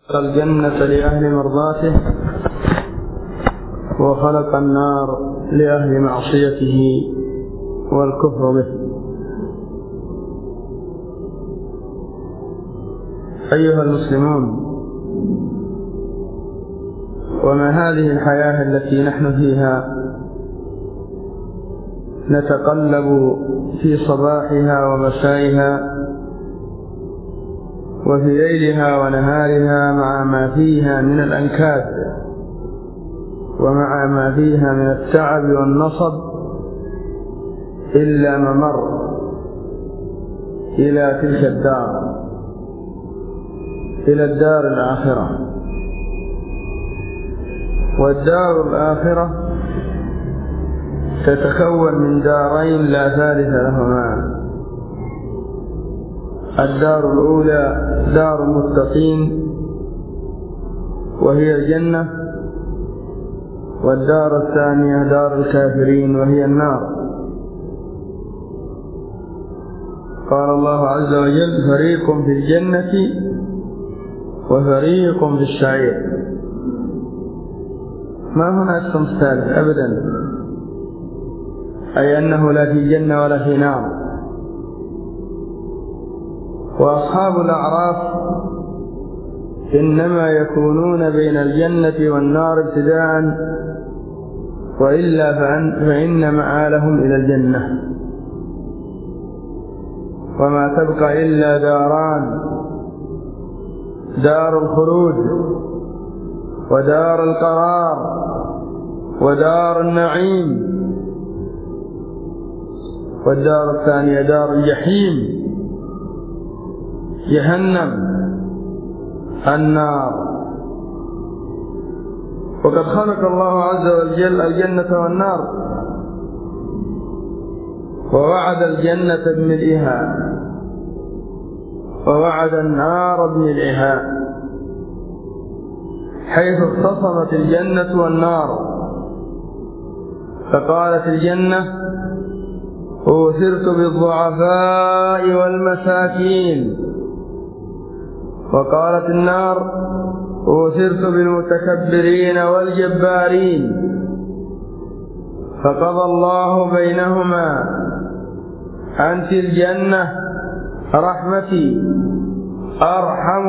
الجنة لأهل مرضاته وخلق النار لأهل معصيته والكفر به. أيها المسلمون، وما هذه الحياة التي نحن فيها نتقلب في صباحها ومسائها وفي ليلها ونهارها مع ما فيها من الأنكاد ومع ما فيها من التعب والنصب، إلا ممر إلى تلك الدار، إلى الدار الآخرة. والدار الآخرة تتكون من دارين لا ثالث لهما. الدار الأولى دار المتقين وهي الجنة، والدار الثانية دار الكافرين وهي النار. قال الله عز وجل: فريق في الجنة وفريق في السعير. ما هناك صنف ثالث أبدا، أي أنه لا في جنة ولا في نار. وأصحاب الأعراف إنما يكونون بين الجنة والنار ابتداء، وإلا فإن مآلهم إلى الجنة. وما تبقى إلا داران: دار الخلود ودار القرار ودار النعيم. والدار الثانية دار الجحيم، جهنم، النار. وقد خلق الله عز وجل الجنة والنار، ووعد الجنة بملئها ووعد النار بملئها، حيث اختصمت الجنة والنار. فقالت الجنة: أوثرت بالضعفاء والمساكين. وقالت النار: أوثرت بالمتكبرين والجبارين. فقضى الله بينهما: أنت الجنة رحمتي، أرحم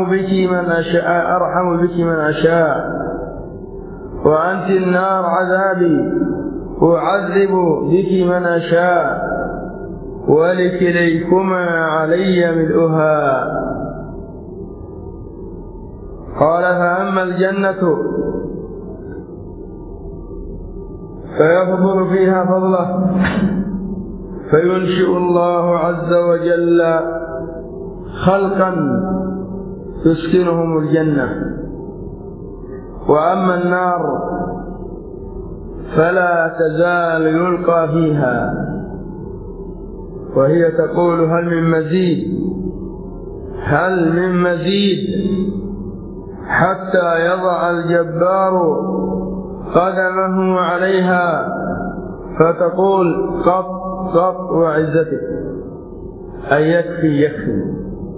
بك من أشاء، وأنت النار عذابي، أعذب بك من أشاء، ولكليكما علي ملؤها. قال: فأما الجنة فيفضل فيها فضله، فينشئ الله عز وجل خلقا تسكنهم الجنة. وأما النار فلا تزال يلقى فيها، وهي تقول: هل من مزيد، هل من مزيد، حتى يضع الجبار قدمه عليها فتقول: قط قط وعزتك، أي يكفي يكفي.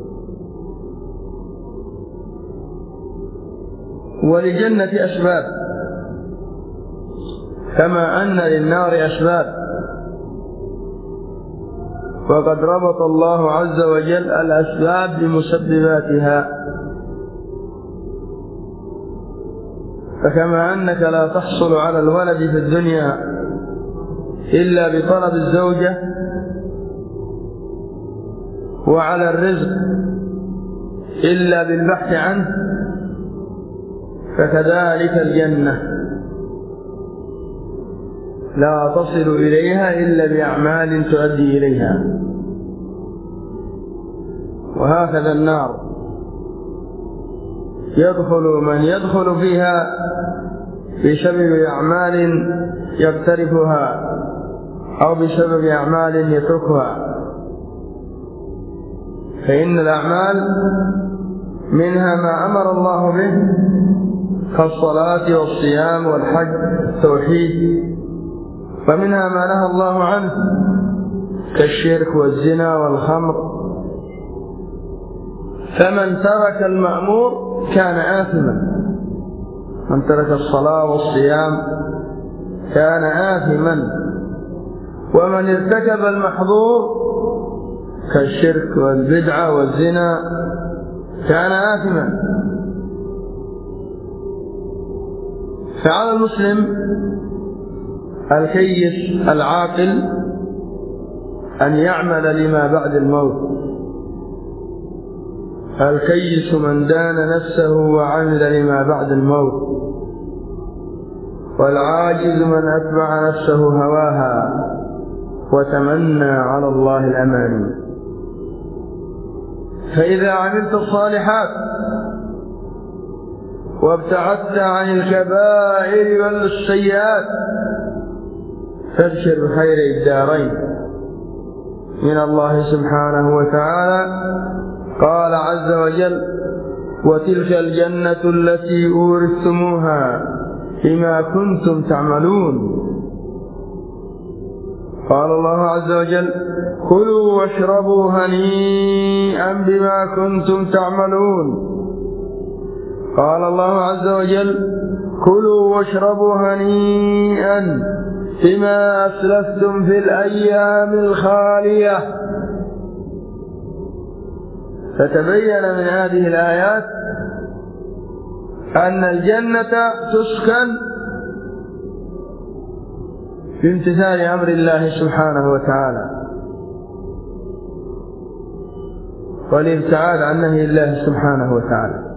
ولجنة أسباب كما أن للنار أسباب، وقد ربط الله عز وجل الأسباب بمسبباتها. فكما أنك لا تحصل على الولد في الدنيا إلا بطلب الزوجة، وعلى الرزق إلا بالبحث عنه، فكذلك الجنة لا تصل إليها إلا بأعمال تؤدي إليها. وهكذا النار يدخل من يدخل فيها بسبب أعمال يقترفها أو بسبب أعمال يتركها. فإن الأعمال منها ما أمر الله به كالصلاة والصيام والحج والتوحيد، ومنها ما نهى الله عنه كالشرك والزنا والخمر. فمن ترك المأمور كان آثما، من ترك الصلاة والصيام كان آثما، ومن ارتكب المحظور كالشرك والبدعة والزنا كان آثما. فعلى المسلم الكيس العاقل أن يعمل لما بعد الموت. الكيس من دان نفسه وعمل لما بعد الموت، والعاجز من أتبع نفسه هواها وتمنى على الله الأماني. فإذا عملت الصالحات وابتعدت عن الكبائر والسيئات فابشر بخير الدارين من الله سبحانه وتعالى. قال عز وجل: وتلك الجنة التي أورثتموها بما كنتم تعملون. قال الله عز وجل: كلوا واشربوا هنيئا بما كنتم تعملون. قال الله عز وجل: كلوا واشربوا هنيئا بما أسلفتم في الأيام الخالية. فتبين من هذه الآيات أن الجنة تسكن بامتثال أمر الله سبحانه وتعالى والابتعاد عن نهي الله سبحانه وتعالى.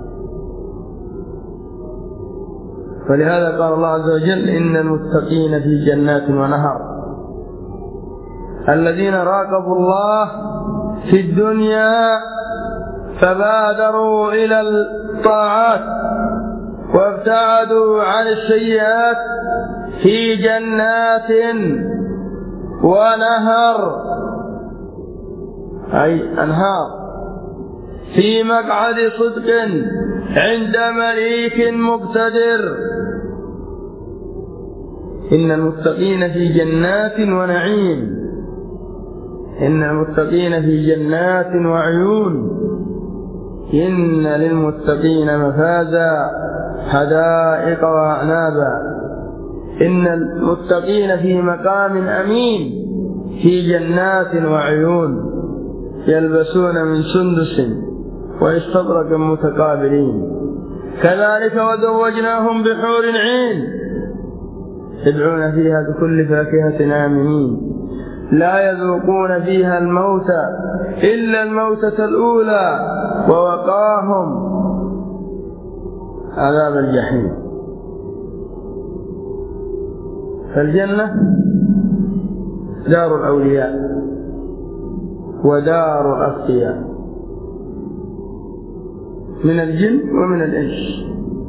فلهذا قال الله عز وجل: إن المتقين في جنات ونهر. الذين راقبوا الله في الدنيا فبادروا إلى الطاعات وابتعدوا عن السيئات في جنات ونهر، أي أنهار، في مقعد صدق عند مليك مقتدر. إن المتقين في جنات ونعيم، إن المتقين في جنات وعيون، إن للمتقين مفازا حدائق وأعنابا. إن المتقين في مقام أمين في جنات وعيون يلبسون من سندس واستبرق متقابلين. كذلك وزوجناهم بحور عين يدعون فيها بكل فاكهة آمنين لا يذوقون فيها الموت إلا الموتة الأولى ووقاهم عذاب الجحيم. فالجنة دار الأولياء ودار الأتقياء من الجن ومن الإنس،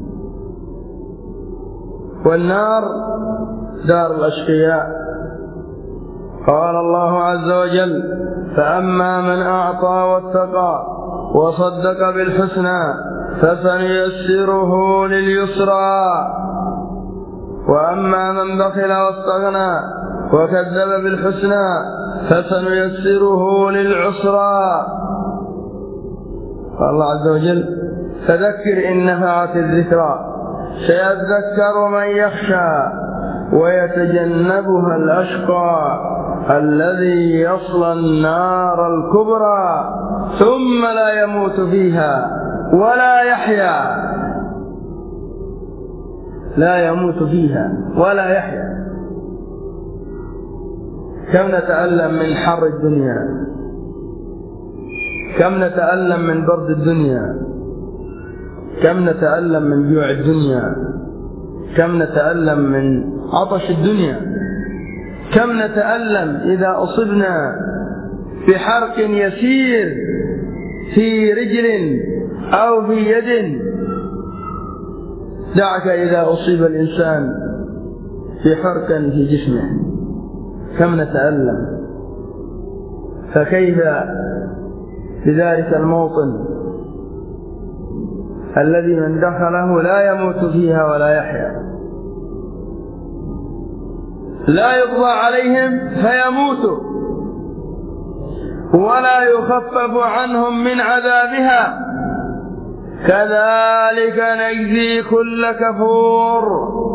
والنار دار الأشقياء. قال الله عز وجل: فأما من أعطى واتقى وصدق بالحسنى فسنيسره لليسرى، وأما من بخل واستغنى وكذب بالحسنى فسنيسره للعسرى. قال الله عز وجل: فذكر إن نفعت الذكرى سيذكر من يخشى ويتجنبها الأشقى الذي يصلى النار الكبرى ثم لا يموت فيها ولا يحيا. لا يموت فيها ولا يحيا. كم نتألم من حر الدنيا، كم نتألم من برد الدنيا، كم نتألم من جوع الدنيا، كم نتألم من عطش الدنيا، كم نتألم إذا أصبنا بحرق يسير في رجل أو في يد. دعك إذا أصيب الإنسان بحرق في جسمه كم نتألم، فكيف بذلك الموطن الذي من دخله لا يموت فيها ولا يحيا، لا يقضى عليهم فيموتوا ولا يخفف عنهم من عذابها كذلك نجزي كل كفور.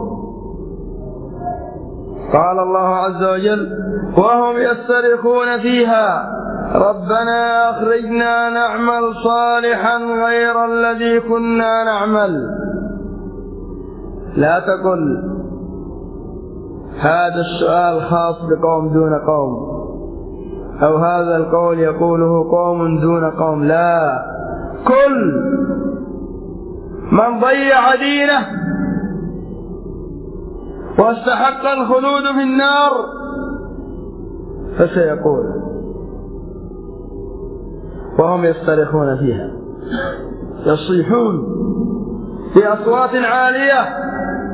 قال الله عز وجل: وهم يصطرخون فيها ربنا أخرجنا نعمل صالحا غير الذي كنا نعمل. لا تقل هذا السؤال خاص بقوم دون قوم، أو هذا القول يقوله قوم دون قوم، لا، كل من ضيع دينه واستحق الخلود في النار فسيقول. وهم يصطرخون فيها، يصيحون بأصوات عالية،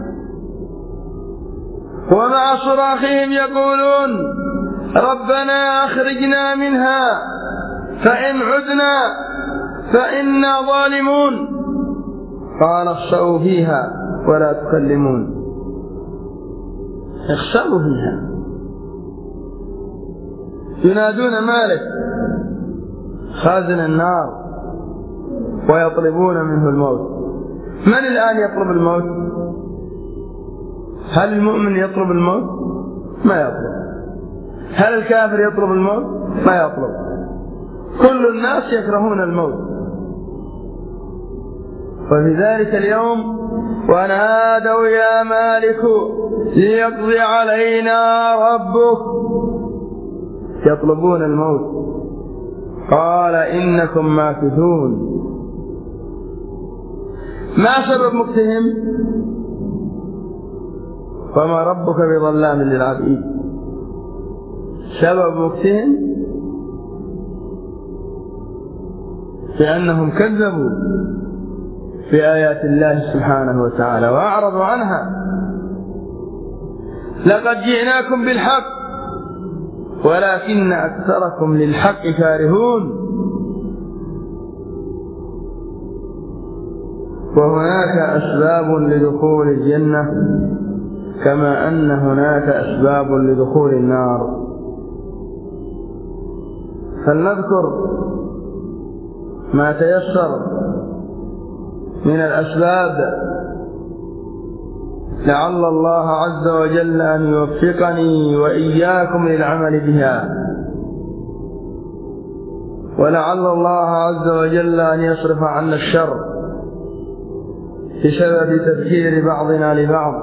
ومع صراخهم يقولون ربنا أخرجنا منها فإن عدنا فإنا ظالمون. قال اخسأوا فيها ولا تكلمون. اخسأوا فيها. ينادون مالك خازن النار ويطلبون منه الموت. من الآن يطلب الموت؟ هل المؤمن يطلب الموت؟ ما يطلب. هل الكافر يطلب الموت؟ ما يطلب. كل الناس يكرهون الموت. وفي ذلك اليوم ونادوا يا مالك ليقضي علينا ربك، يطلبون الموت. قال إنكم ماكثون. ما سبب مكثهم؟ وما ربك بظلام للعبيد. سبب مكثهم لأنهم كذبوا بآيات الله سبحانه وتعالى وأعرضوا عنها. لقد جئناكم بالحق ولكن أكثركم للحق كارهون. وهناك أسباب لدخول الجنة كما أن هناك أسباب لدخول النار. فلنذكر ما تيسر من الأسباب لعل الله عز وجل أن يوفقني وإياكم للعمل بها، ولعل الله عز وجل أن يصرف عنا الشر بسبب تذكير بعضنا لبعض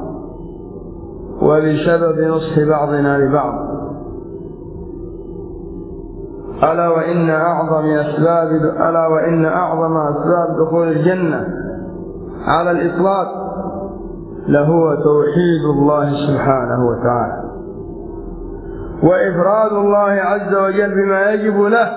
وبسبب نصح بعضنا لبعض. ألا وإن أعظم أسباب دخول الجنة على الإطلاق لهو توحيد الله سبحانه وتعالى وإفراد الله عز وجل بما يجب له.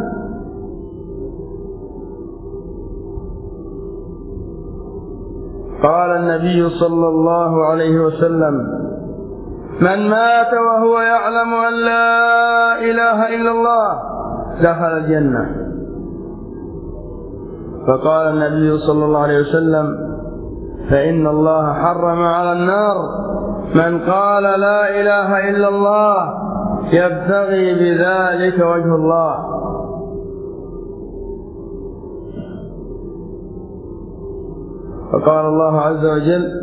قال النبي صلى الله عليه وسلم: من مات وهو يعلم أن لا إله إلا الله دخل الجنة. فقال النبي صلى الله عليه وسلم: فإن الله حرم على النار من قال لا إله إلا الله يبتغي بذلك وجه الله. فقال الله عز وجل: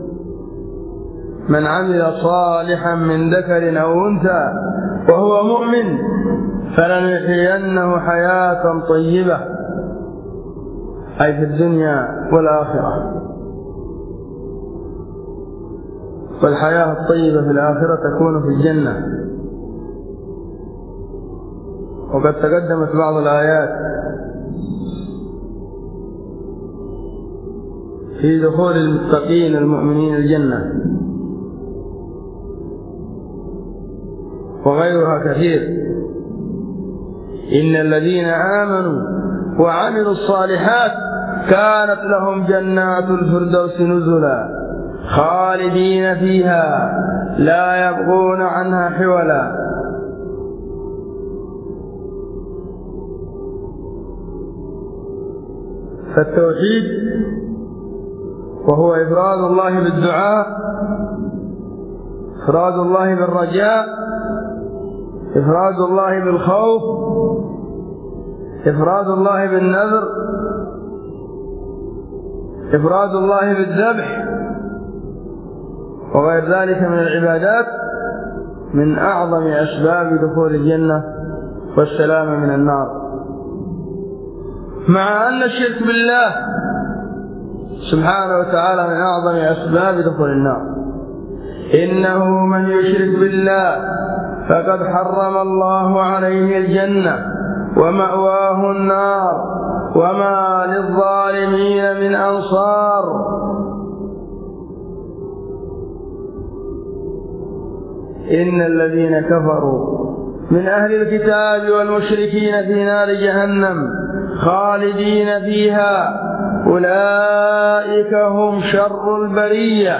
من عمل صالحا من ذكر أو أنثى وهو مؤمن فلنحيينه حياة طيبة، أي في الدنيا والآخرة. والحياة الطيبة في الآخرة تكون في الجنة. وقد تقدمت بعض الآيات في دخول المتقين المؤمنين الجنة، وغيرها كثير. إن الذين آمنوا وعملوا الصالحات كانت لهم جنات الفردوس نزلا خالدين فيها لا يبغون عنها حولا. فالتوحيد وهو إفراد الله بالدعاء، إفراد الله بالرجاء، إفراد الله بالخوف، إفراد الله بالنذر، إفراد الله بالذبح وغير ذلك من العبادات من أعظم أسباب دخول الجنة والسلامة من النار، مع أن الشرك بالله سبحانه وتعالى من أعظم أسباب دخول النار. إنه من يشرك بالله فقد حرم الله عليه الجنة ومأواه النار وما للظالمين من أنصار. إن الذين كفروا من أهل الكتاب والمشركين في نار جهنم خالدين فيها أولئك هم شر البرية.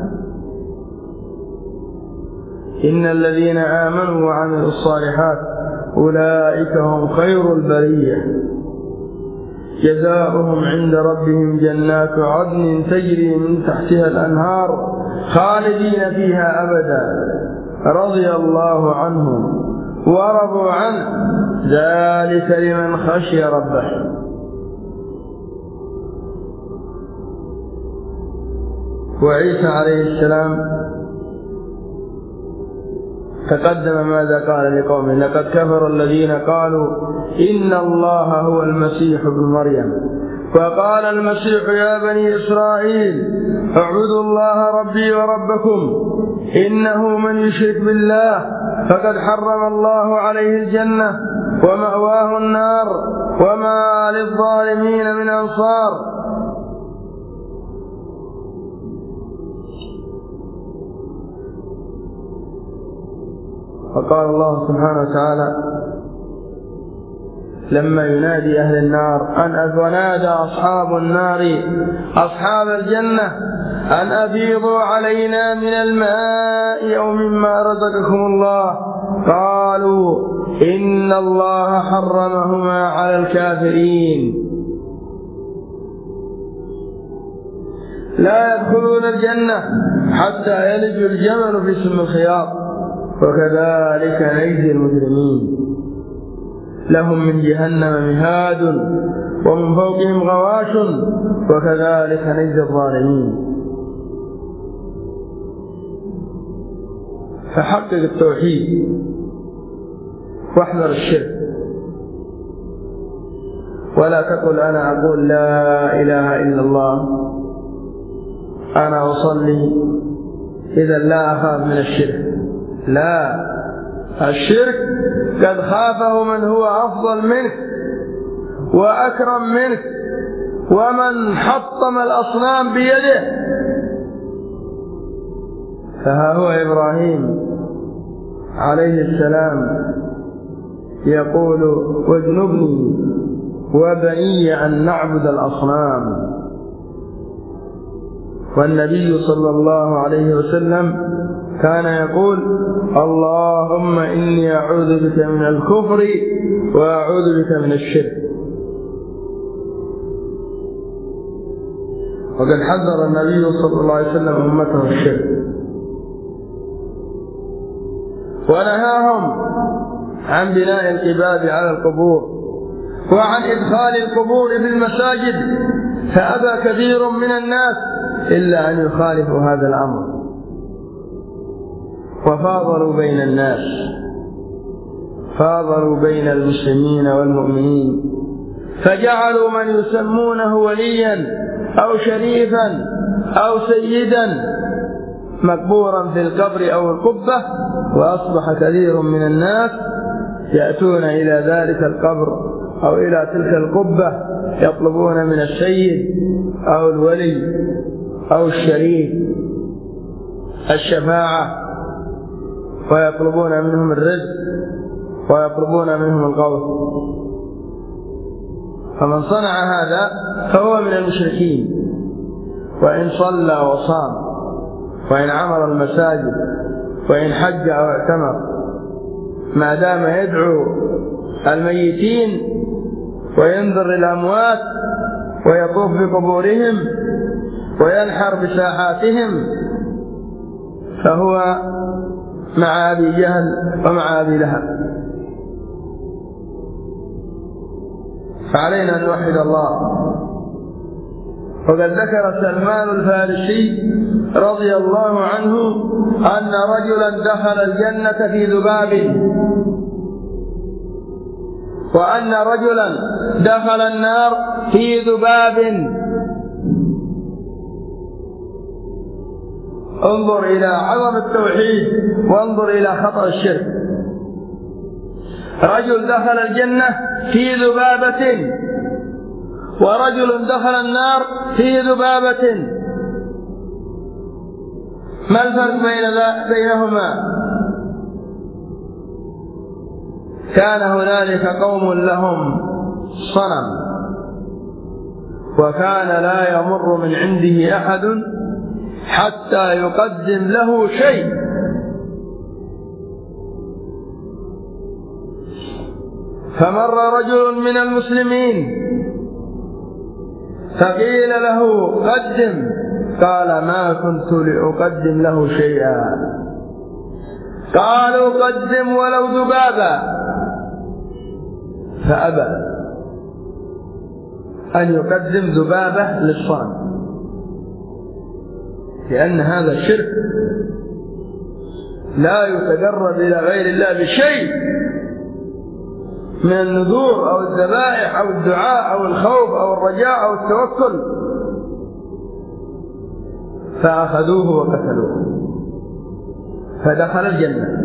إن الذين آمنوا وعملوا الصالحات أولئك هم خير البرية جزاؤهم عند ربهم جنات عدن تجري من تحتها الأنهار خالدين فيها أبدا رضي الله عنهم ورضوا عنه ذلك لمن خشي ربه. وعيسى عليه السلام تقدم ماذا قال لقومه: لقد كفر الذين قالوا إن الله هو المسيح ابن مريم، فقال المسيح يا بني إسرائيل اعبدوا الله ربي وربكم إنه من يشرك بالله فقد حرم الله عليه الجنة ومأواه النار وما للظالمين من أنصار. وقال الله سبحانه وتعالى لما ينادي أهل النار ونادى أصحاب النار أصحاب الجنة أن أفيضوا علينا من الماء أو مما رزقكم الله، قالوا إن الله حرمهما على الكافرين لا يدخلون الجنة حتى يلج الجمل في سم الخياط وكذلك نجزي المجرمين. لهم من جهنم مهاد ومن فوقهم غواش وكذلك نجزي الظالمين. فحقق التوحيد واحذر الشرك، ولا تقل أنا أقول لا إله إلا الله أنا أصلي إذا لا أخاف من الشرك. لا، الشرك قد خافه من هو أفضل منك وأكرم منك ومن حطم الأصنام بيده. فها هو إبراهيم عليه السلام يقول واجنبني وبني أن نعبد الأصنام. والنبي صلى الله عليه وسلم كان يقول اللهم إني أعوذ بك من الكفر وأعوذ بك من الشرك. وقد حذر النبي صلى الله عليه وسلم أمته الشرك ونهاهم عن بناء القباب على القبور وعن إدخال القبور في المساجد، فأبى كثير من الناس إلا أن يخالفوا هذا الأمر وفاضلوا بين الناس، فاضلوا بين المسلمين والمؤمنين، فجعلوا من يسمونه وليا أو شريفا أو سيدا مقبورا في القبر أو القبة، وأصبح كثير من الناس يأتون إلى ذلك القبر أو إلى تلك القبة يطلبون من السيد أو الولي أو الشريف الشفاعة، ويطلبون منهم الرزق ويطلبون منهم الغوث. فمن صنع هذا فهو من المشركين، وإن صلى وصام وإن عمر المساجد وإن حج أو اعتمر ما دام يدعو الميتين وينذر الأموات ويطوف بقبورهم وينحر بساحاتهم فهو مع أبي جهل ومع أبي لهب. فعلينا أن نوحد الله وقد ذكر سلمان الفارسي رضي الله عنه أن رجلا دخل الجنة في ذباب، وأن رجلا دخل النار في ذباب. انظر إلى عظم التوحيد وانظر إلى خطر الشرك. رجل دخل الجنة في ذبابة، ورجل دخل النار في ذبابة. ما الفرق بينهما؟ كان هنالك قوم لهم صنم، وكان لا يمر من عنده أحد حتى يقدم له شيء. فمر رجل من المسلمين فقيل له قدم، قال ما كنت لأقدم له شيئا. قالوا قدم ولو ذبابا، فأبى أن يقدم ذبابة للصنم، لأن هذا الشرك لا يتقرب إلى غير الله بشيء من النذور أو الذبائح أو الدعاء أو الخوف أو الرجاء أو التوكل. فأخذوه وقتلوه فدخل الجنة.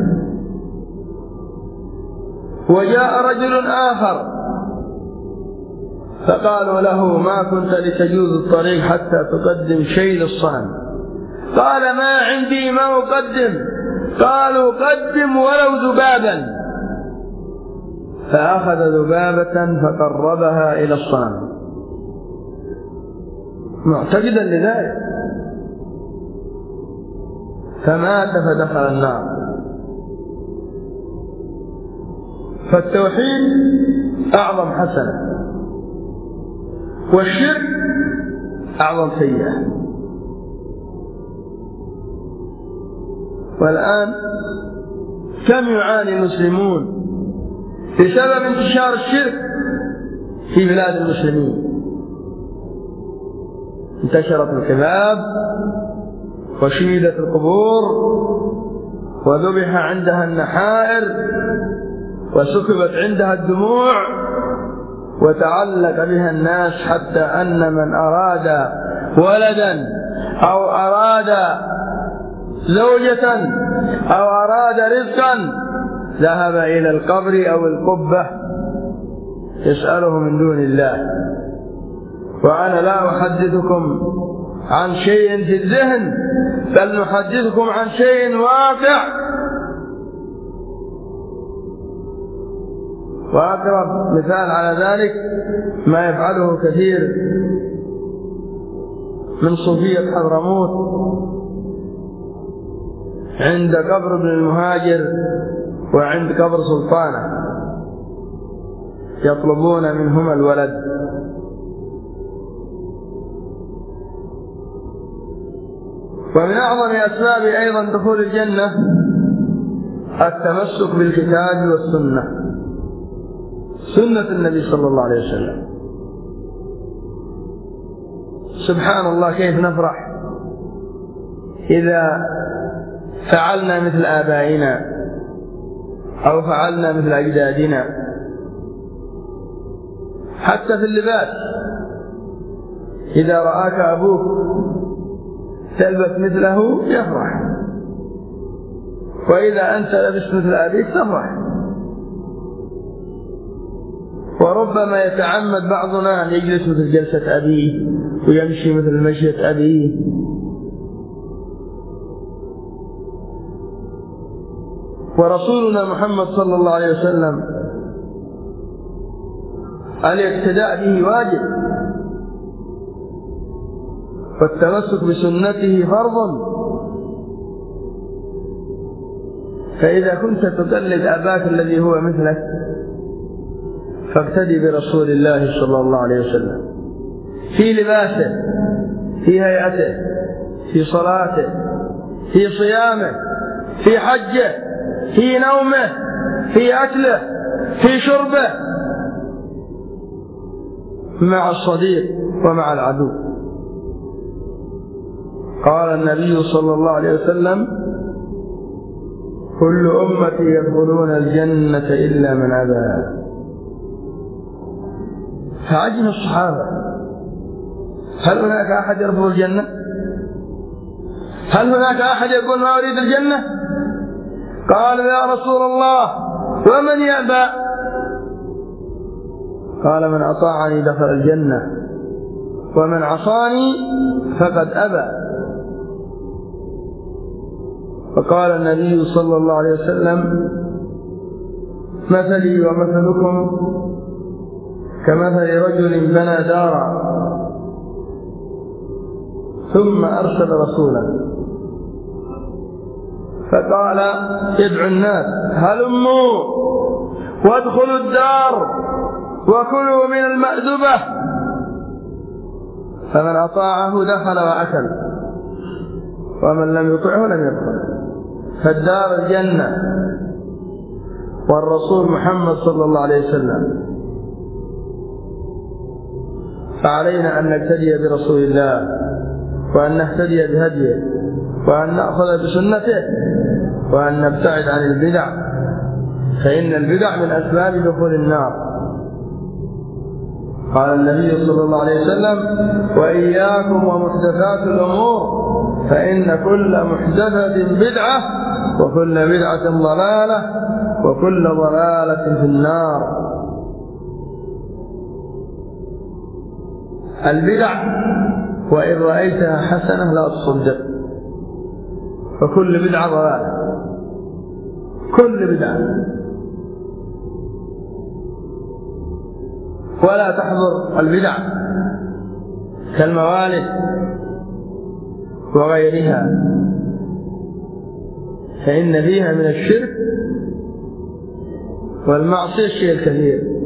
وجاء رجل آخر فقالوا له ما كنت لتجوز الطريق حتى تقدم شيء للصنم. قال ما عندي ما أقدم. قالوا قدم ولو ذبابا، فأخذ ذبابة فقربها إلى الصنم معتقدا لذلك، فمات فدخل النار. فالتوحيد أعظم حسنة، والشرك أعظم سيئة. والآن كم يعاني المسلمون بسبب انتشار الشرك في بلاد المسلمين؟ انتشرت الكباب وشيدت القبور وذبح عندها النحائر وسكبت عندها الدموع وتعلق بها الناس، حتى أن من أراد ولدا أو أراد زوجة أو أراد رزقا ذهب إلى القبر أو القبة يسأله من دون الله. وأنا لا أحدثكم عن شيء في الذهن، بل نحدثكم عن شيء واقع. وأقرب مثال على ذلك ما يفعله كثير من صوفية حضرموت عند قبر ابن المهاجر وعند قبر سلطانة، يطلبون منهما الولد. ومن أعظم أسباب أيضا دخول الجنة التمسك بالكتاب والسنة، سنة النبي صلى الله عليه وسلم. سبحان الله كيف نفرح إذا فعلنا مثل آبائنا أو فعلنا مثل أجدادنا. حتى في اللباس، إذا رآك أبوك تلبس مثله يفرح، وإذا أنت لبست مثل أبيك تفرح. وربما يتعمد بعضنا أن يجلس مثل جلسة أبيه ويمشي مثل مشية أبيه. ورسولنا محمد صلى الله عليه وسلم الاقتداء به واجب، والتمسك بسنته فرض. فإذا كنت تقلد أباك الذي هو مثلك فاقتدي برسول الله صلى الله عليه وسلم في لباسه، في هيئته، في صلاته، في صيامه، في حجه، في نومه، في أكله، في شربه، مع الصديق ومع العدو. قال النبي صلى الله عليه وسلم: كل أمتي يدخلون الجنة إلا من أبى. فعجب الصحابة: هل هناك أحد يرفض الجنة؟ هل هناك أحد يقول ما أريد الجنة؟ قالوا: يا رسول الله ومن يأبى؟ قال: من أطاعني دخل الجنة ومن عصاني فقد أبى. فقال النبي صلى الله عليه وسلم: مثلي ومثلكم كمثل رجل بنى دارا ثم أرسل رسولا فقال: يدعو الناس: هلموا وادخلوا الدار وكلوا من المأدبة. فمن أطاعه دخل وأكل ومن لم يطعه لم يدخل. فالدار الجنة والرسول محمد صلى الله عليه وسلم. فعلينا أن نقتدي برسول الله وأن نهتدي بهديه وأن نأخذ بسنته وأن نبتعد عن البدع، فإن البدع من أسباب دخول النار. قال النبي صلى الله عليه وسلم: وإياكم ومحدثات الأمور فإن كل محدثة بدعة وكل بدعة ضلالة وكل ضلالة في النار. البدع وإن رأيتها حسنة لا تصدق، فكل بدعة ضلالة، كل بدعة. ولا تحضر البدع كالموالد وغيرها، فإن فيها من الشرك والمعصية الشيء الكثير،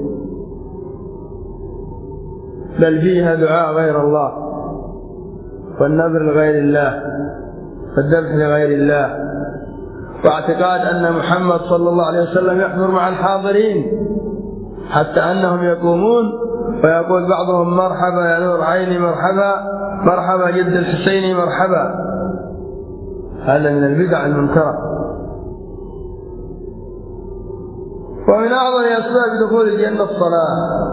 بل فيها دعاء غير الله والنذر لغير الله والذبح لغير الله، واعتقاد أن محمد صلى الله عليه وسلم يحضر مع الحاضرين، حتى أنهم يقومون ويقول بعضهم: مرحبا يا نور عيني، مرحبا مرحبا جد الحسين مرحبا. هذا من البدع المنكرة. ومن أعظم أسباب دخول الجنة الصلاة،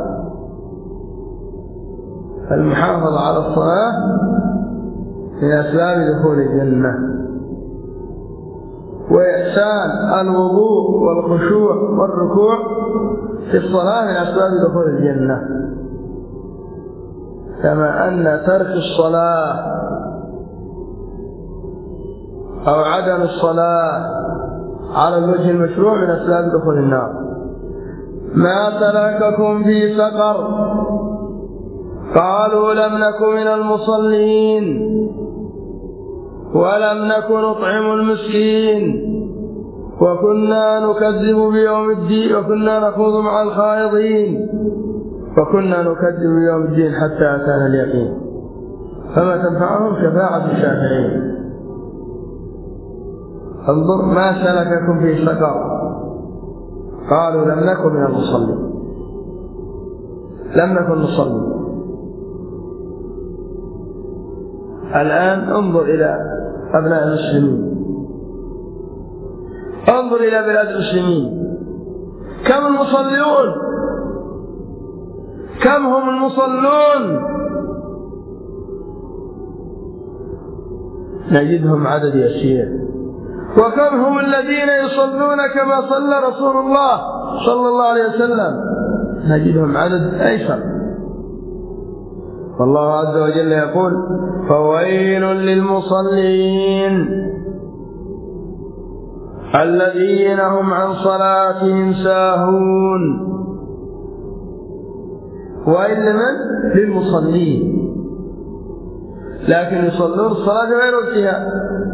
المحافظة على الصلاة من أسباب دخول الجنة، وإحسان الوضوء والخشوع والركوع في الصلاة من أسباب دخول الجنة، كما أن ترك الصلاة أو عدم الصلاة على الوجه المشروع من أسباب دخول النار. ما سلككم في سقر؟ قالوا: لم نكن من المصلين ولم نكن نطعم المسكين وكنا نكذب بيوم الدين وكنا نخوض مع الخائضين وكنا نكذب بيوم الدين حتى أتانا اليقين. فما تنفعهم شفاعة الشافعين. انظر: ما سلككم في سقر؟ قالوا: لم نكن من المصلين، لم نكن نصلي. الآن انظر إلى أبناء المسلمين، انظر إلى بلاد المسلمين، كم المصلون، كم هم المصلون؟ نجدهم عدد يسير. وكم هم الذين يصلون كما صلى رسول الله صلى الله عليه وسلم؟ نجدهم عدد أيسر. والله عز وجل يقول: فويل للمصلين الذين هم عن صلاتهم ساهون. ويل لمن؟ للمصلين، لكن يصلون الصلاة غير وقتها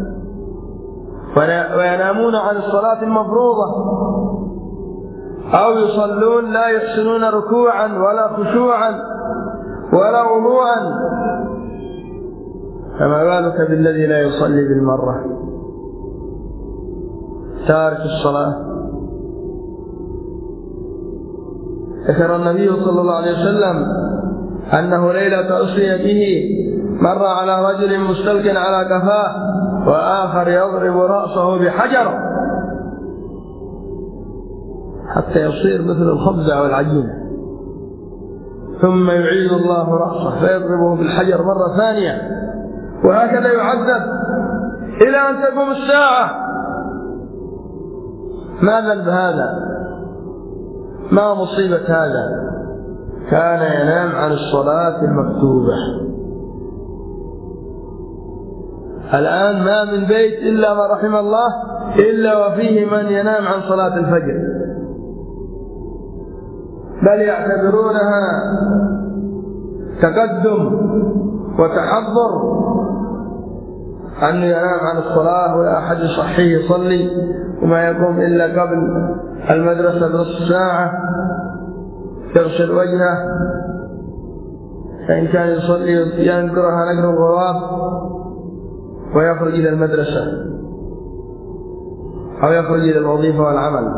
وينامون عن الصلاة المفروضة، أو يصلون لا يحسنون ركوعا ولا خشوعا ولا وضوءا، فما بالك بالذي لا يصلي بالمرة، تارك الصلاة. ذكر النبي صلى الله عليه وسلم أنه ليلة أسري به مر على رجل مستلق على كفاه وآخر يضرب رأسه بحجر حتى يصير مثل الخبزة أو العجينة، ثم يعيد الله رأسه فيضربه بالحجر مرة ثانية، وهكذا يعذب إلى أن تقوم الساعة. ما ذنب هذا؟ ما مصيبة هذا؟ كان ينام عن الصلاة المكتوبة. الآن ما من بيت إلا ما رحم الله إلا وفيه من ينام عن صلاة الفجر، بل يعتبرونها تقدم وتحضر أن ينام عن الصلاة ولا أحد يصحيه يصلي وما يقوم إلا قبل المدرسة بنصف ساعة، يغسل وجهه، فإن كان يصلي ينقرها نقر الغراب ويخرج إلى المدرسة أو يخرج إلى الوظيفة والعمل،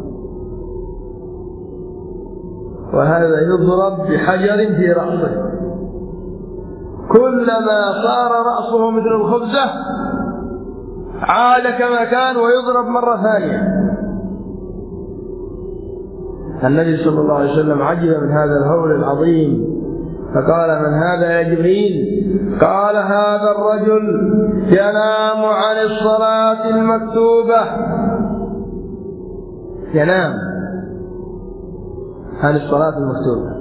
وهذا يضرب بحجر في رأسه. كلما صار رأسه مثل الخبزة عاد كما كان ويضرب مرة ثانية. النبي صلى الله عليه وسلم عجب من هذا الهول العظيم، فقال: من هذا يا جبريل؟ قال: هذا الرجل ينام عن الصلاة المكتوبة. ينام عن الصلاة المكتوبة.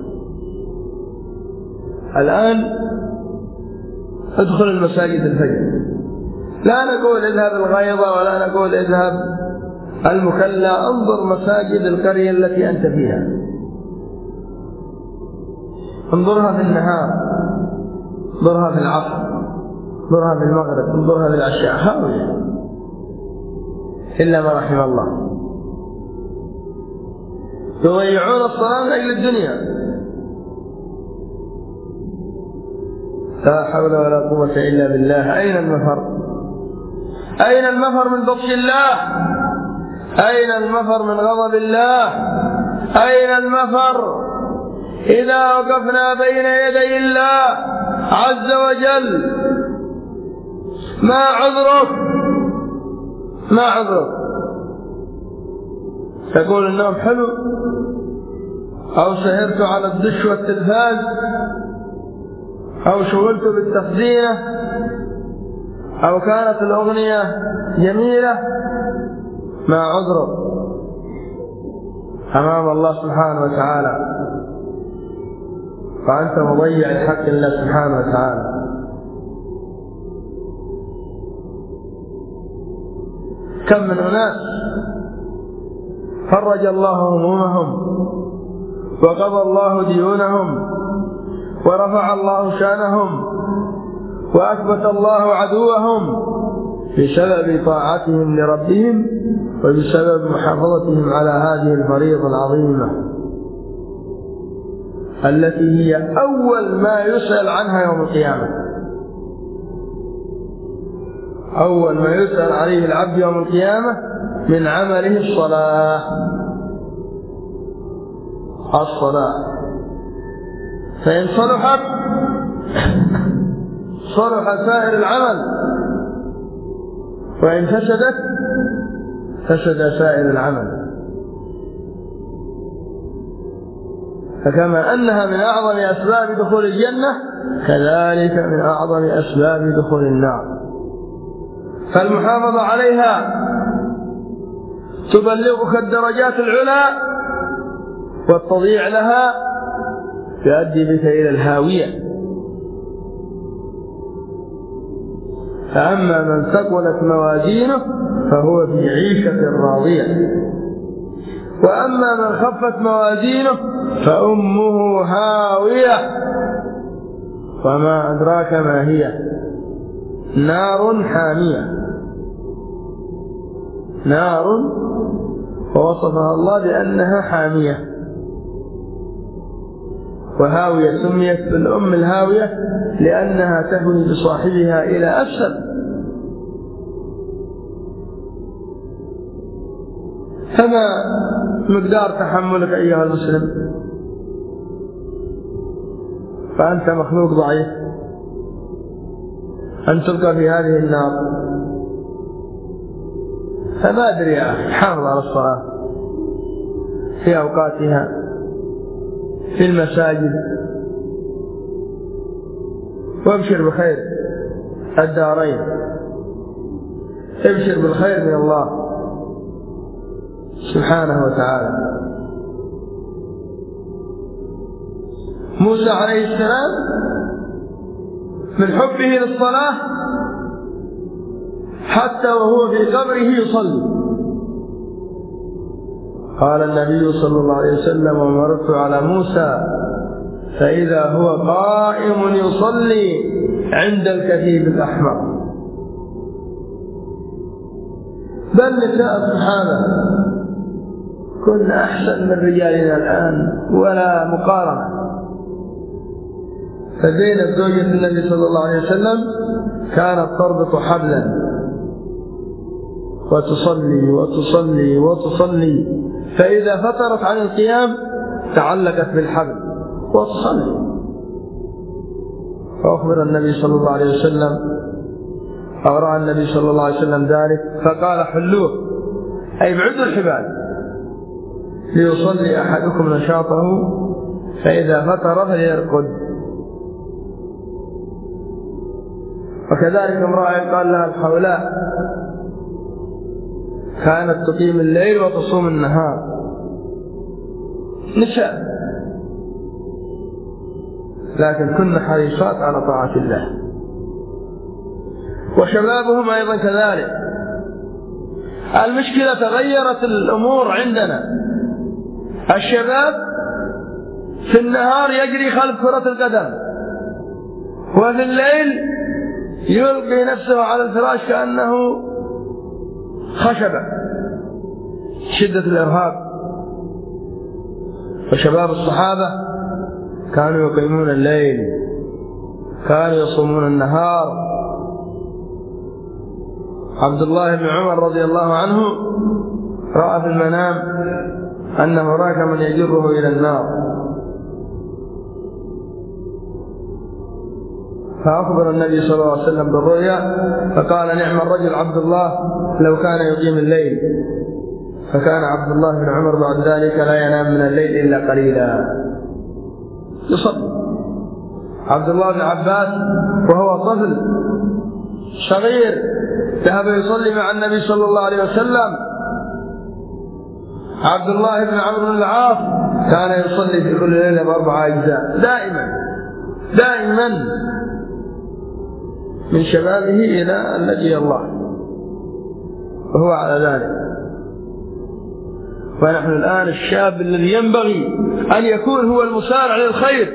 الآن ادخل المساجد الفجر، لا نقول اذهب الغيضة ولا نقول اذهب المكلا، انظر مساجد القرية التي أنت فيها، انظرها في النهار، انظرها في العصر، انظرها في المغرب، انظرها في العشاء، هاوية إلا ما رحم الله. يضيعون الصلاة من أجل الدنيا. لا حول ولا قوة إلا بالله. أين المفر؟ أين المفر من بطش الله؟ أين المفر من غضب الله؟ أين المفر إذا وقفنا بين يدي الله عز وجل؟ ما عذرك؟ ما عذرك؟ تقول النوم حلو، أو سهرت على الدش والتلفاز، أو شغلت بالتخزينة، أو كانت الأغنية جميلة. ما عذرك أمام الله سبحانه وتعالى، فأنت مضيع لحق الله سبحانه وتعالى. كم من أناس فرج الله همومهم وقضى الله ديونهم ورفع الله شانهم وأثبت الله عدوهم بسبب طاعتهم لربهم وبسبب محافظتهم على هذه الفريضة العظيمة التي هي أول ما يسأل عنها يوم القيامة. أول ما يسأل عليه العبد يوم القيامة من عمله الصلاة. فإن صلحت صلح سائر العمل، وإن فسدت فسد سائر العمل. فكما أنها من أعظم أسباب دخول الجنة كذلك من أعظم أسباب دخول النار. فالمحافظة عليها تبلغك الدرجات العلى، والتضييع لها يؤدي بك إلى الهاوية. فأما من ثقلت موازينه فهو في عيشة راضية، وأما من خفت موازينه فأمه هاوية، وما أدراك ما هي، نار حامية. نار ووصفها الله بأنها حامية، وهاوية سميت بالأم الهاوية لأنها تهوي بصاحبها إلى أسفل. فما مقدار تحملك أيها المسلم؟ فأنت مخلوق ضعيف، أن تلقى في هذه النار. فبادر يا أخي، حافظ على الصلاة في أوقاتها في المساجد، وابشر بخير الدارين، ابشر بالخير من الله سبحانه وتعالى. موسى عليه السلام من حبه للصلاة حتى وهو في قبره يصلي. قال النبي صلى الله عليه وسلم: ومررت على موسى فإذا هو قائم يصلي عند الكثيب الأحمر. بل نساء سبحانه كنا أحسن من رجالنا الآن ولا مقارنة. فزينب زوجة النبي صلى الله عليه وسلم كانت تربط حبلا وتصلي وتصلي وتصلي، فإذا فترت عن القيام تعلقت بالحبل وتصلي. فأخبر النبي صلى الله عليه وسلم، أو رأى النبي صلى الله عليه وسلم ذلك فقال: حلوه، أي ابعدوا الحبال ليصلي أحدكم نشاطه فإذا فتر فليرقد. وكذلك امرأة قال لها الحولاء كانت تقيم الليل وتصوم النهار، نساء لكن كن حريصات على طاعة الله. وشبابهم أيضا كذلك. المشكلة تغيرت الأمور عندنا، الشباب في النهار يجري خلف كرة القدم، وفي الليل يلقي نفسه على الفراش كأنه خشبة، شدة الإرهاب. وشباب الصحابة كانوا يقيمون الليل، كانوا يصومون النهار. عبد الله بن عمر رضي الله عنه رأى في المنام أن هناك من يجره إلى النار، فأخبر النبي صلى الله عليه وسلم بالرؤيا فقال: نعم الرجل عبد الله لو كان يقيم الليل. فكان عبد الله بن عمر بعد ذلك لا ينام من الليل إلا قليلا، يصلي. عبد الله بن عباس وهو طفل صغير ذهب يصلي مع النبي صلى الله عليه وسلم. عبد الله بن عمرو بن العاص كان يصلي في كل ليلة ب4 أجزاء دائما من شبابه إلى أن لقي الله وهو على ذلك. ونحن الآن الشاب الذي ينبغي أن يكون هو المسارع للخير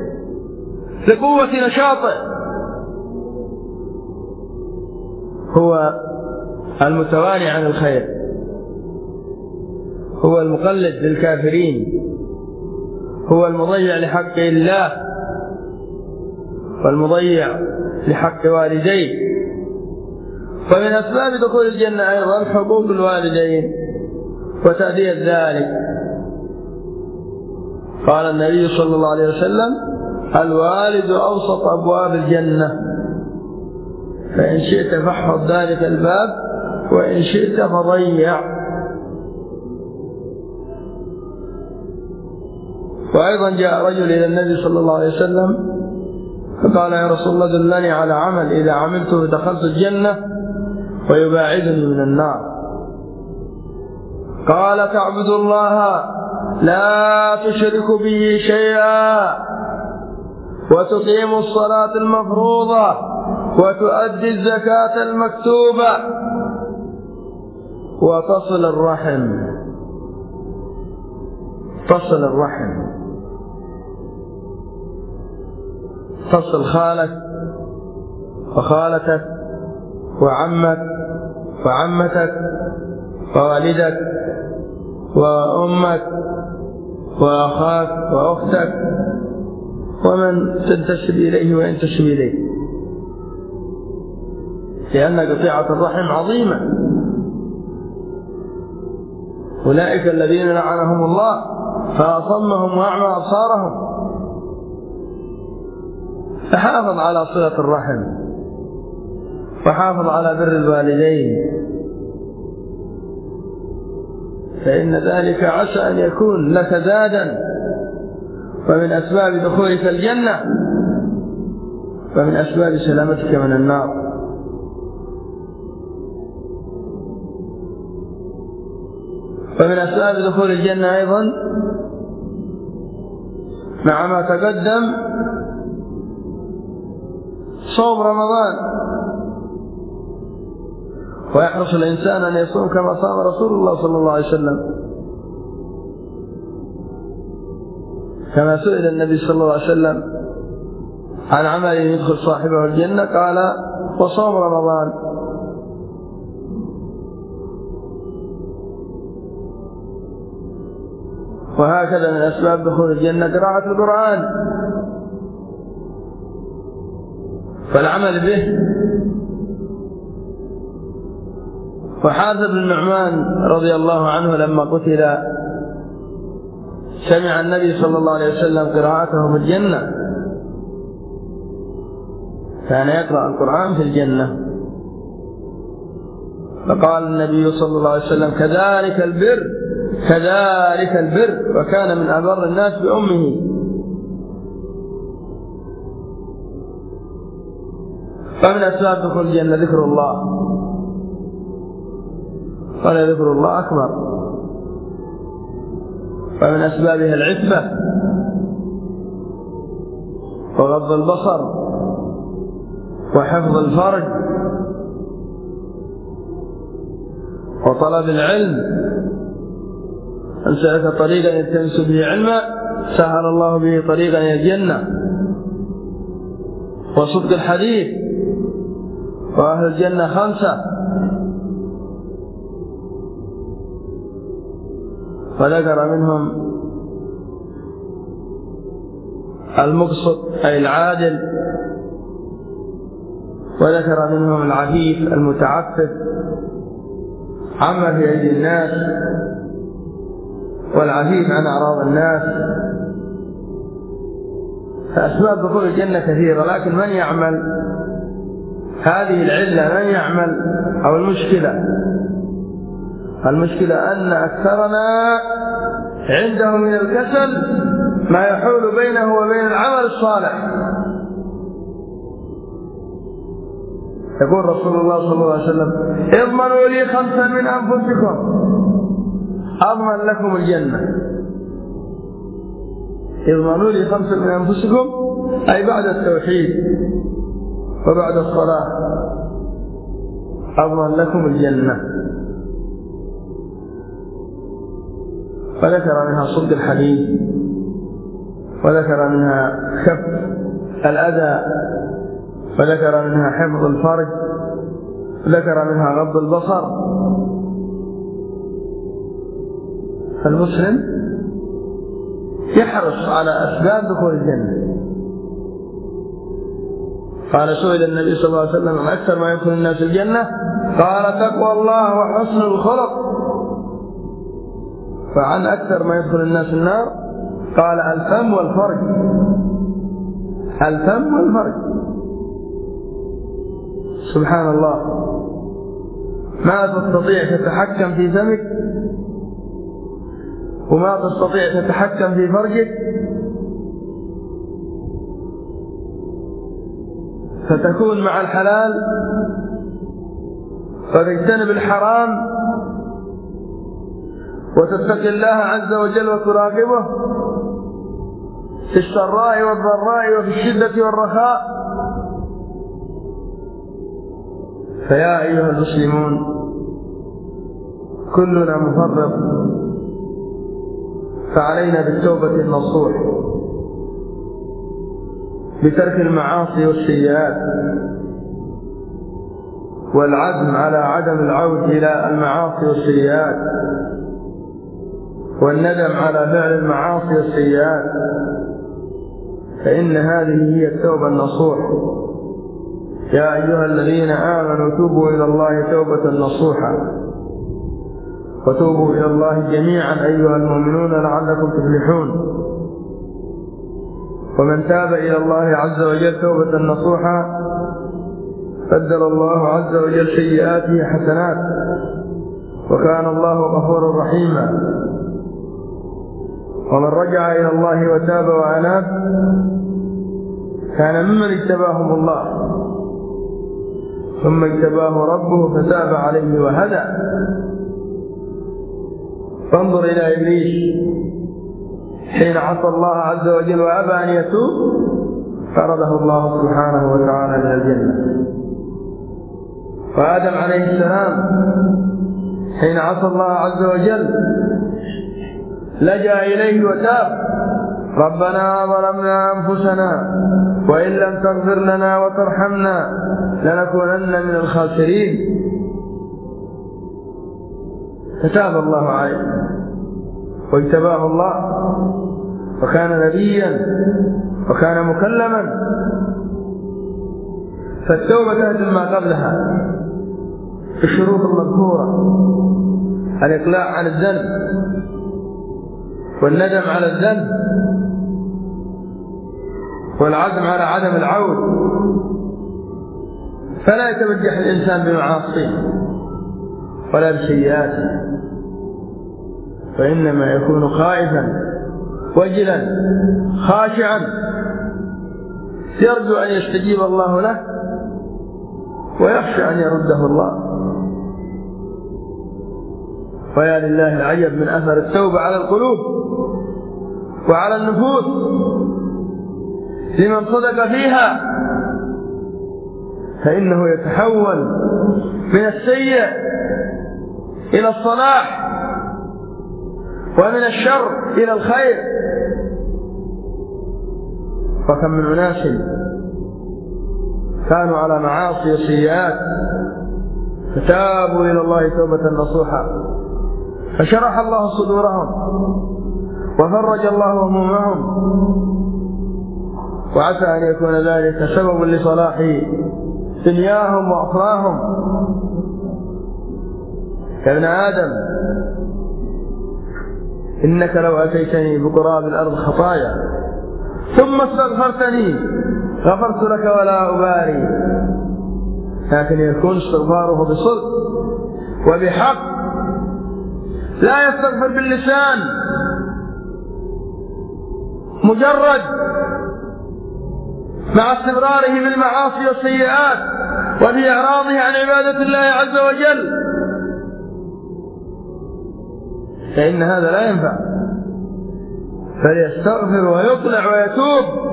لقوة نشاطه، هو المتواني عن الخير، هو المقلد للكافرين، هو المضيع لحق الله والمضيع لحق والديه. ومن أسباب دخول الجنة أيضا حقوق الوالدين وتأدية ذلك. قال النبي صلى الله عليه وسلم: الوالد أوسط أبواب الجنة، فإن شئت فاحفظ ذلك الباب وإن شئت فضيع. وأيضا جاء رجل إلى النبي صلى الله عليه وسلم فقال: يا رسول الله دلني على عمل إذا عملته دخلت الجنة ويباعدني من النار. قال: تعبد الله لا تشرك به شيئا وتقيم الصلاة المفروضة وتؤدي الزكاة المكتوبة وتصل الرحم. تصل الرحم، تصل خالك وخالتك وعمك وعمتك ووالدك وأمك وأخاك وأختك ومن تنتسب إليه وينتسب إليه، لأن قطيعة الرحم عظيمة. أولئك الذين لعنهم الله فأصمهم وأعمى أبصارهم. فحافظ على صلة الرحم وحافظ على بر الوالدين، فإن ذلك عسى أن يكون لك زادا ومن أسباب دخولك الجنة ومن أسباب سلامتك من النار. ومن أسباب دخول الجنة أيضا مع ما تقدم صوم رمضان، ويحرص الإنسان أن يصوم كما صام رسول الله صلى الله عليه وسلم، كما سئل النبي صلى الله عليه وسلم عن عمل يدخل صاحبه الجنة قال وصوم رمضان. وهكذا من أسباب دخول الجنة قراءة القرآن والعمل به. وحارث بن النعمان رضي الله عنه لما قتل سمع النبي صلى الله عليه وسلم قراءته في الجنة، كان يقرأ القرآن في الجنة، فقال النبي صلى الله عليه وسلم كذلك البر كذلك البر، وكان من أبر الناس بأمه. فمن أسباب دخول الجنة ذكر الله، قال ذكر الله أكبر. ومن أسبابها العفة وغض البصر وحفظ الفرج وطلب العلم. من سلك طريقا يلتمس به علما سهل الله به طريقا إلى الجنة. وصدق الحديث، وأهل الجنة 5. وذكر منهم المقسط أي العادل، وذكر منهم العفيف المتعفف عما في أيدي الناس، والعفيف عن أعراض الناس. فأسباب دخول الجنة كثيرة، لكن من يعمل هذه العلة، من يعمل، أو المشكلة أن أكثرنا عنده من الكسل ما يحول بينه وبين العمل الصالح. يقول رسول الله صلى الله عليه وسلم اضمنوا لي 5 من أنفسكم أضمن لكم الجنة. اضمنوا لي 5 من أنفسكم أي بعد التوحيد وبعد الصلاة أضمن لكم الجنة. وذكر منها صدق الحديث، وذكر منها كف الأذى، وذكر منها حفظ الفرج، وذكر منها غض البصر. فالمسلم يحرص على أسباب دخول الجنة. قال سئل النبي صلى الله عليه وسلم عن أكثر ما يدخل الناس الجنة، قال تقوى الله وحسن الخلق. فعن أكثر ما يدخل الناس النار قال الفم والفرج. الفم والفرج، سبحان الله، ما تستطيع تتحكم في فمك وما تستطيع تتحكم في فرجك، فتكون مع الحلال وتجتنب الحرام وتتقي الله عز وجل وتراقبه في السراء والضراء وفي الشدة والرخاء. فيا أيها المسلمون كلنا مفرط، فعلينا بالتوبة النصوح، بترك المعاصي والسيئات، والعزم على عدم العود إلى المعاصي والسيئات، والندم على فعل المعاصي والسيئات، فإن هذه هي التوبة النصوح. يا أيها الذين آمنوا توبوا إلى الله توبة نصوحا، وتوبوا إلى الله جميعا أيها المؤمنون لعلكم تفلحون. ومن تاب إلى الله عز وجل توبة نصوحا بدل الله عز وجل سيئاته حسنات، وكان الله غفورا رحيما. ومن رجع إلى الله وتاب وأناب كان ممن اجتباهم الله، ثم اجتباه ربه فتاب عليه وهدى. فانظر إلى إبليس حين عصى الله عز وجل وأبى أن يتوب، طرده الله سبحانه وتعالى من الجنة. وآدم عليه السلام حين عصى الله عز وجل لجأ إليه وتاب: ربنا ظلمنا أنفسنا وإن لم تغفر لنا وترحمنا لنكونن من الخاسرين. فتاب الله عليه واجتباه الله، وكان نبيا وكان مكلما. فالتوبة تهدم ما قبلها الشروط المذكورة: الإقلاع عن الذنب والندم على الذنب والعزم على عدم العود. فلا يتبجح الإنسان بمعاصيه ولا بسيئاته، فإنما يكون خائفا وجلا خاشعا يرجو أن يستجيب الله له ويخشى أن يرده الله. ويا لله العجب من أثر التوبة على القلوب وعلى النفوس لمن صدق فيها، فإنه يتحول من السيء إلى الصلاح ومن الشر إلى الخير. وكم من أناس كانوا على معاصي وسيئات فتابوا إلى الله توبة نصوحا فشرح الله صدورهم وفرج الله همومهم، وعسى أن يكون ذلك سبب لصلاح دنياهم وأخراهم. يا ابن آدم إنك لو أتيتني بقراب الأرض خطايا ثم استغفرتني غفرت لك ولا أبالي. لكن يكون استغفاره بصدق وبحق، لا يستغفر باللسان مجرد مع استمراره بالمعاصي والسيئات وبإعراضه عن عبادة الله عز وجل، فإن هذا لا ينفع. فليستغفر ويقلع ويتوب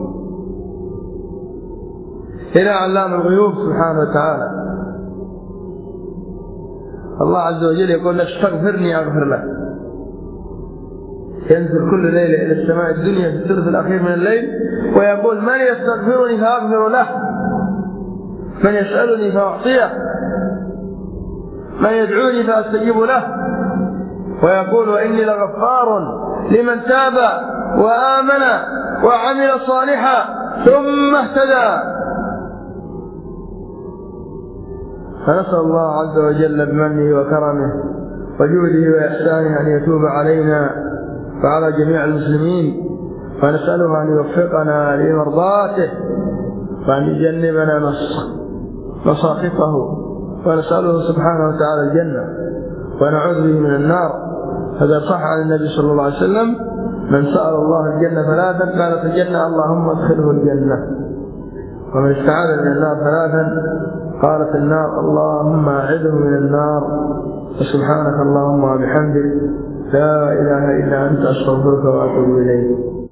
إلى علام الغيوب سبحانه وتعالى. الله عز وجل يقول لك: استغفرني أغفر لك. ينزل كل ليلة إلى السماء الدنيا في الثلث الأخير من الليل ويقول: من يستغفرني فأغفر له، من يسألني فأعطيه، من يدعوني فأستجيب له. ويقول: وإني لغفار لمن تاب وآمن وعمل صالحا ثم اهتدى. فنسأل الله عز وجل بمنه وكرمه وجوده وإحسانه أن يتوب علينا وعلى جميع المسلمين، ونسأله أن يوفقنا لمرضاته وأن يجنبنا مساخطه، ونسأله سبحانه وتعالى الجنة ونعوذ به من النار. هذا صح عن النبي صلى الله عليه وسلم: من سأل الله الجنة ثلاثا قالت الجنة اللهم ادخله الجنة، ومن استعاذ من النار ثلاثا قالت النار اللهم أعذه من النار. وسبحانك اللهم وبحمدك لا إله إلا أنت أستغفرك وأتوب إليك.